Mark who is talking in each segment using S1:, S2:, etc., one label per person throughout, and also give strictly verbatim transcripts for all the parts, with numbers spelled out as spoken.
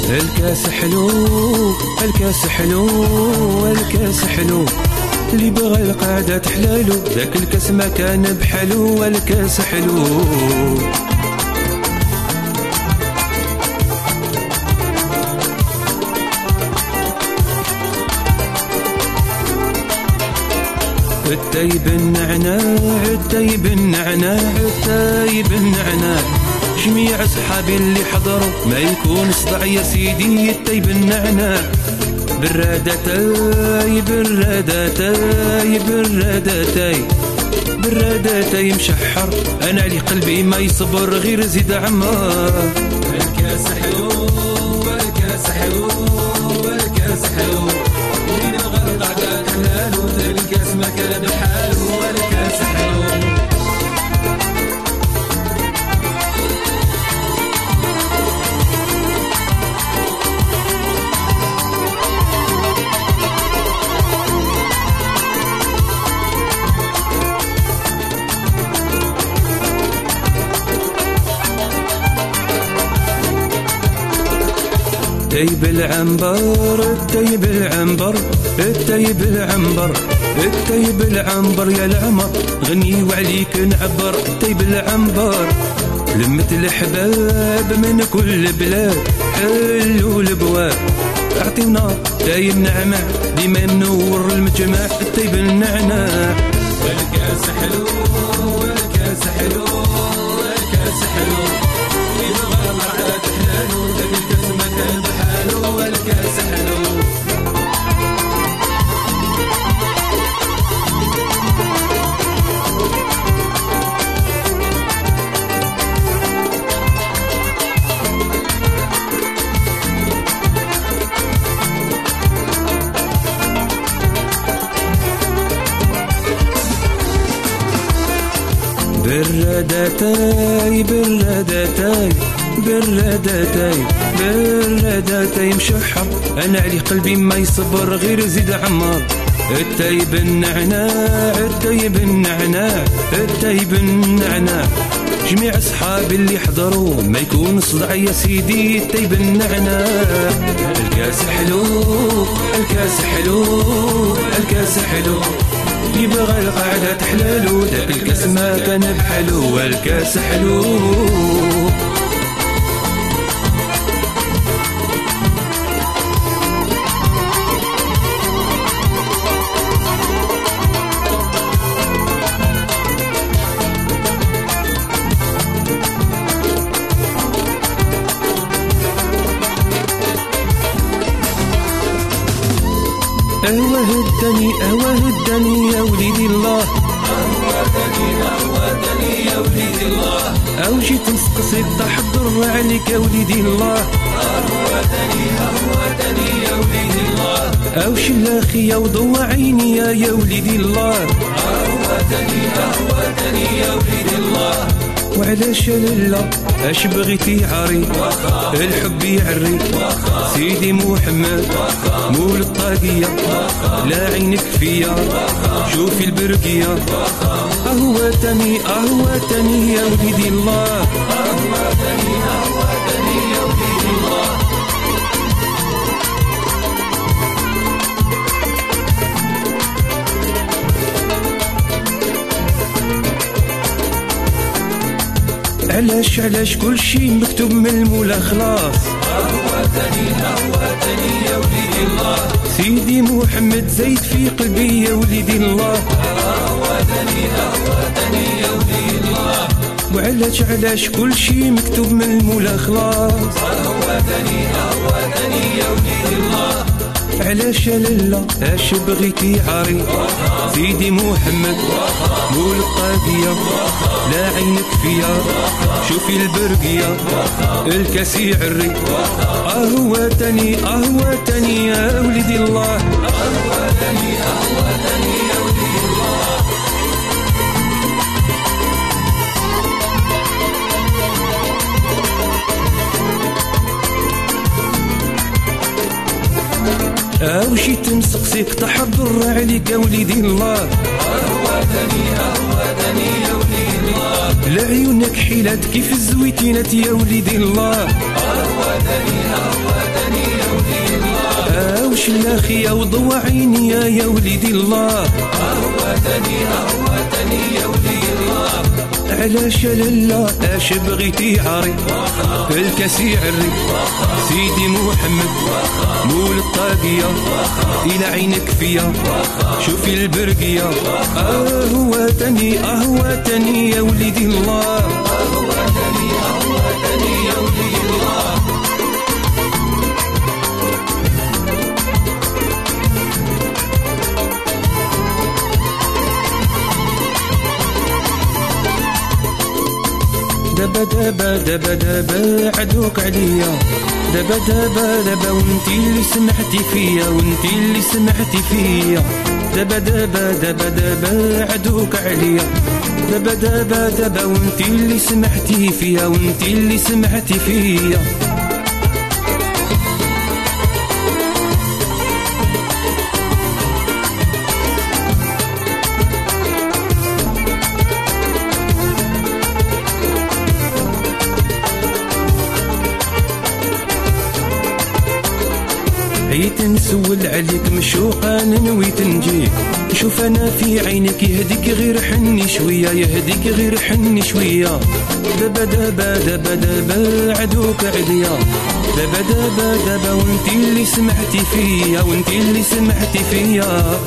S1: الكاس حلو الكاس حلو الكاس حلو، اللي بغى القعدة تحلالو ذاك الكاس ما كان بحالو، الكاس حلو. التايب النعناع التايب النعناع التايب النعناع، جميع اصحابي اللي حضروا ما يكون صدع يا سيدي التايب النعناع. برادة تاي برادة تاي برادة تاي برادة تاي مشحر، انا علي قلبي ما يصبر غير زيد عمار. الكاس حلو الكاس حلو الكاس حلو، اللي بغى القعدة تحلالو الكاس ما كان بحالو، الكاس حلو. التايب العنبر التايب العنبر التايب العنبر التايب العنبر يا العمر، غني وعليك نعبر. التايب العنبر لمت الحباب من كل بلاد، حلو البواب اعطيونا تايب نعناع ديما منور المجمع. التايب النعناع الكاس حلو الكاس حلو الكاس حلو، اللي بغى القعدة تحلالو ذاك الكاس ما كان بحالو، الكاس حلو. برادتاي برادتاي برادتاي برادتاي مشحر، انا علي قلبي ما يصبر غير زيد عمار. التايب النعناع التايب النعناع التايب النعناع، جميع اصحابي اللي حضروا ما يكون صدع يا سيدي التايب النعناع. الكاس حلو الكاس حلو الكاس حلو، اللي بغى القعدة تحلالو ذاك الكاس ما كان بحالو، الكاس حلو. أهوى هدني أهوى هدني يا وليدي الله، أهوى هدني يا وليدي الله، أو جيت نسقسيك تحضر عليك يا وليدي الله. أهوى هدني يا وليدي الله، أو شلاخي وضوى عيني يا وليدي الله. أهوى هدني يا وليدي الله، وعلاش لالا اش بغيتي عاري الحب يعري سيدي محمد مول الطاقية لا عينك فيا شوفي البرقية. اهواتني اهواتني يا وليدي الله، اهواتني اهواتني يا وليدي الله. علاش علاش كل شي مكتوب من المولى خلاص. أهواتني أهواتني يا وليدي الله، سيدي محمد زيد في قلبي يا وليدي الله. أهواتني أهواتني يا وليدي الله، وعلاش علاش كل شي مكتوب من المولى خلاص. أهواتني أهواتني يا وليدي الله، علاش يا لالا اش بغيتي عاري سيدي محمد مول الطاقية لا عينك فيا شوفي البرقية الكاس يعري. اهواتني اهواتني يا وليدي الله، اهواتني اهواتني يا وليدي الله. أو جيت نسقسيك تحضر عليك يا وليدي الله. أهواتني أهواتني يا وليدي الله، لعيونك حيلات كيف الزويتينات يا وليدي الله. أهواتني أهواتني وش الاخي وضوى عيني يا وليدي الله. اهوتني اهوتني يا وليدي الله. علاش لالا اش بغيتي عري الكاسي عري سيدي محمد مول الطاقية إلى عينك فيا شوفي البرقية. اهوتني اهوتني يا وليدي الله. اهوتني اهوتني يا وليدي الله. دبا دبا دبا دبا عدوك عليا دبا دبا دبا وانتي اللي سمحتي فيا وانتي اللي سمحتي فيا. دبا دبا دبا دبا عدوك عليا دبا دبا دبا وانتي اللي سمحتي فيا وانتي اللي سمحتي فيا. عيت نسول عليك مشوقا نويت نجيك نشوف انا في عينك يهديك غير حني شويه يهديك غير حني شويه. دبا دبا دبا دبا عدوك عليا دبا دبا دبا وانتي اللي سمحتي فيا وانتي اللي سمحتي فيا.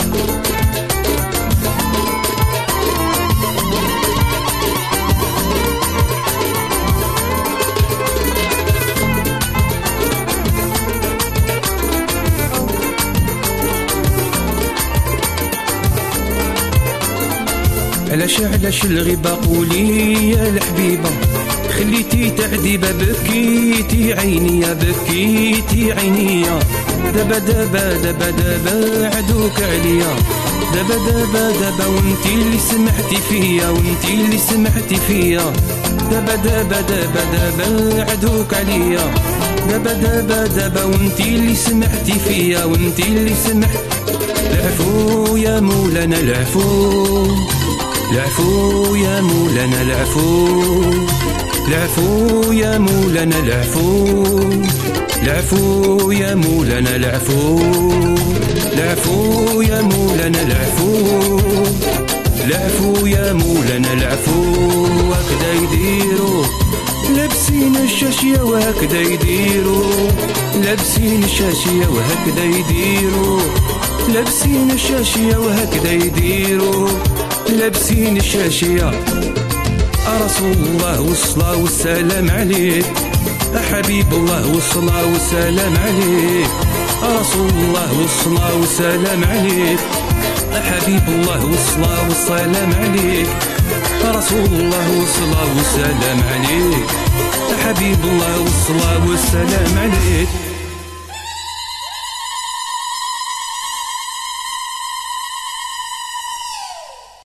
S1: علاش علاش الغيبة قولي يا الحبيبة خليتي تعذيبة بكيتي عيني يا بكيتي عيني. دبا دبا دبا دبا عدوك عليا دبا دبا دبا وانتي اللي سمحتي فيا وانتي اللي سمحتي فيا. دبا دبا دبا دبا عدوك عليا دبا دبا دبا وانتي اللي سمحتي فيا وانتي اللي سمحتي. العفو يا مولانا العفو العفو يا مولانا العفو العفو يا مولانا العفو العفو يا مولانا العفو العفو يا مولانا العفو العفو يا مولانا العفو. هكذا يديروا لابسين الشاشية وهكذا يديروا لابسين الشاشية وهكذا يديروا لابسين الشاشية وهكذا يديروا لابسين الشاشية. رسول الله والصلاة والسلام عليك حبيب الله والصلاة والسلام عليك. رسول الله والصلاة والسلام عليك حبيب الله والصلاة والسلام عليك. رسول الله والصلاة والسلام عليك حبيب الله والصلاة والسلام عليك.